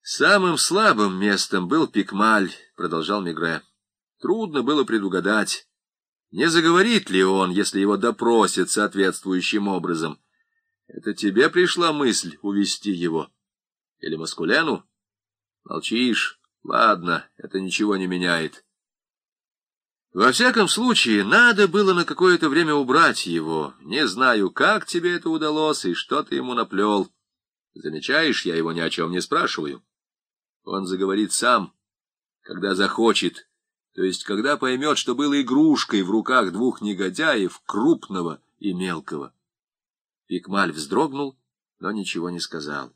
Самым слабым местом был Пикмаль, продолжал Мегре. Трудно было предугадать, не заговорит ли он, если его допросят соответствующим образом. Это тебе пришла мысль увести его? Или Маскулену? Молчишь? Ладно, это ничего не меняет. Во всяком случае, надо было на какое-то время убрать его. Не знаю, как тебе это удалось и что ты ему наплел. Замечаешь, я его ни о чем не спрашиваю. Он заговорит сам, когда захочет, то есть когда поймет, что был игрушкой в руках двух негодяев, крупного и мелкого. Пикмаль вздрогнул, но ничего не сказал.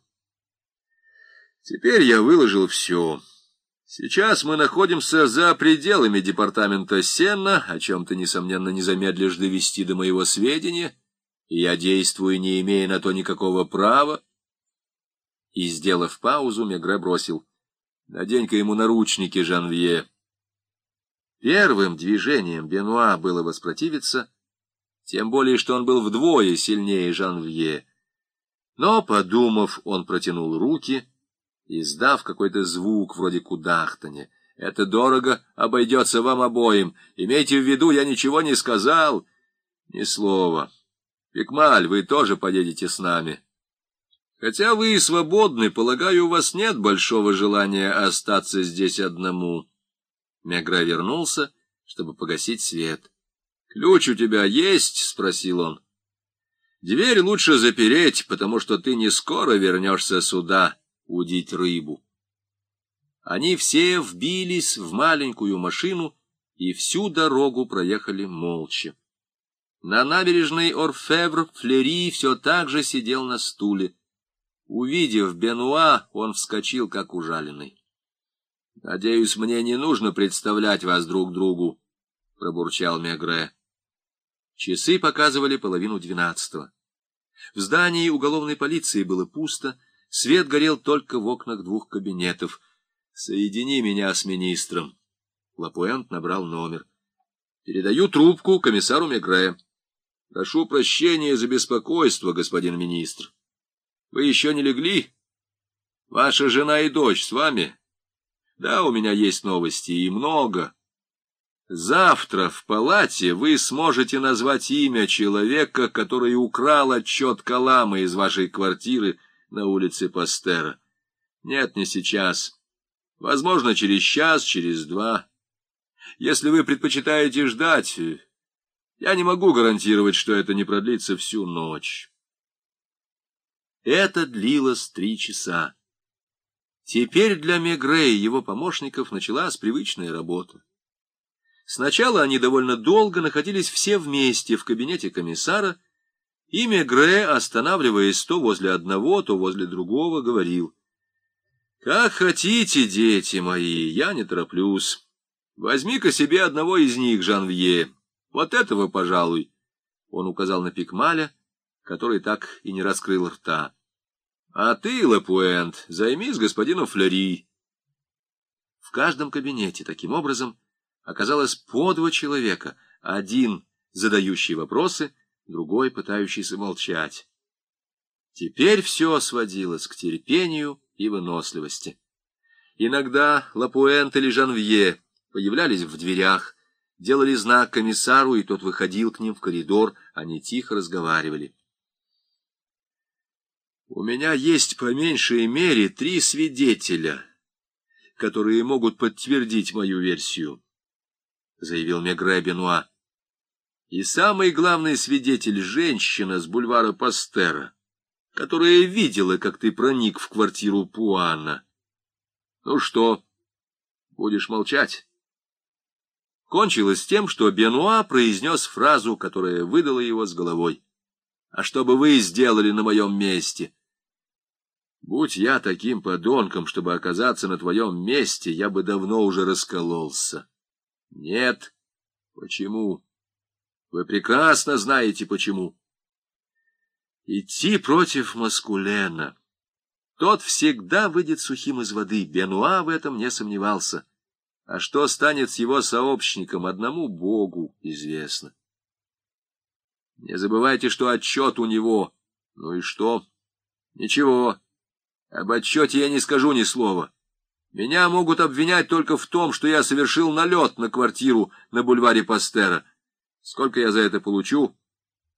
Теперь я выложил все. Сейчас мы находимся за пределами департамента Сенна, о чем ты, несомненно, не замедлишь довести до моего сведения, и я действую, не имея на то никакого права. И, сделав паузу, Мегре бросил: надень-ка ему наручники, Жанвье. Первым движением Бенуа было воспротивиться, тем более, что он был вдвое сильнее Жанвье. Но, подумав, он протянул руки, издав какой-то звук вроде кудахтанья. «Это дорого обойдется вам обоим. Имейте в виду, я ничего не сказал». «Ни слова. Пикмаль, вы тоже поедете с нами. Хотя вы и свободны, полагаю, у вас нет большого желания остаться здесь одному». Мегре вернулся, чтобы погасить свет. «Ключ у тебя есть?» — спросил он. «Дверь лучше запереть, потому что ты не скоро вернешься сюда удить рыбу». Они все вбились в маленькую машину и всю дорогу проехали молча. На набережной Орфевр Флери все так же сидел на стуле. Увидев Бенуа, он вскочил, как ужаленный. «Надеюсь, мне не нужно представлять вас друг другу», — пробурчал Мегре. Часы показывали 11:30. В здании уголовной полиции было пусто, свет горел только в окнах двух кабинетов. «Соедини меня с министром». Лапуэнт набрал номер. «Передаю трубку комиссару Мегре. Прошу прощения за беспокойство, господин министр. Вы еще не легли? Ваша жена и дочь с вами? Да, у меня есть новости, и много. Завтра в палате вы сможете назвать имя человека, который украл отчет Калама из вашей квартиры на улице Пастера. Нет, не сейчас. Возможно, через час, через два. Если вы предпочитаете ждать, я не могу гарантировать, что это не продлится всю ночь». Это длилось 3 часа. Теперь для Мегре и его помощников началась привычная работа. Сначала они довольно долго находились все вместе в кабинете комиссара, и Мегре, останавливаясь то возле одного, то возле другого, говорил: «Как хотите, дети мои, я не тороплюсь. Возьми-ка себе одного из них, Жанвье, вот этого, пожалуй». Он указал на Пикмаля, который так и не раскрыл рта. «А ты, Лапуэнт, займись господином Флери». В каждом кабинете таким образом оказалось по 2 человека, один задающий вопросы, другой пытающийся молчать. Теперь все сводилось к терпению и выносливости. Иногда Лапуэнт или Жанвье появлялись в дверях, делали знак комиссару, и тот выходил к ним в коридор, они тихо разговаривали. «У меня есть по меньшей мере 3 свидетеля, которые могут подтвердить мою версию», — заявил Мегре Бенуа. «И самый главный свидетель — женщина с бульвара Пастера, которая видела, как ты проник в квартиру Пуана. Ну что, будешь молчать?» Кончилось тем, что Бенуа произнес фразу, которая выдала его с головой. «А что бы вы сделали на моем месте?» «Будь я таким подонком, чтобы оказаться на твоем месте, я бы давно уже раскололся». «Нет». «Почему?» «Вы прекрасно знаете, почему». Идти против Маскулена. Тот всегда выйдет сухим из воды, Бенуа в этом не сомневался. А что станет с его сообщником, одному Богу известно. Не забывайте, что отчет у него. Ну и что? Ничего. Об отчете я не скажу ни слова. Меня могут обвинять только в том, что я совершил налет на квартиру на бульваре Пастера. Сколько я за это получу?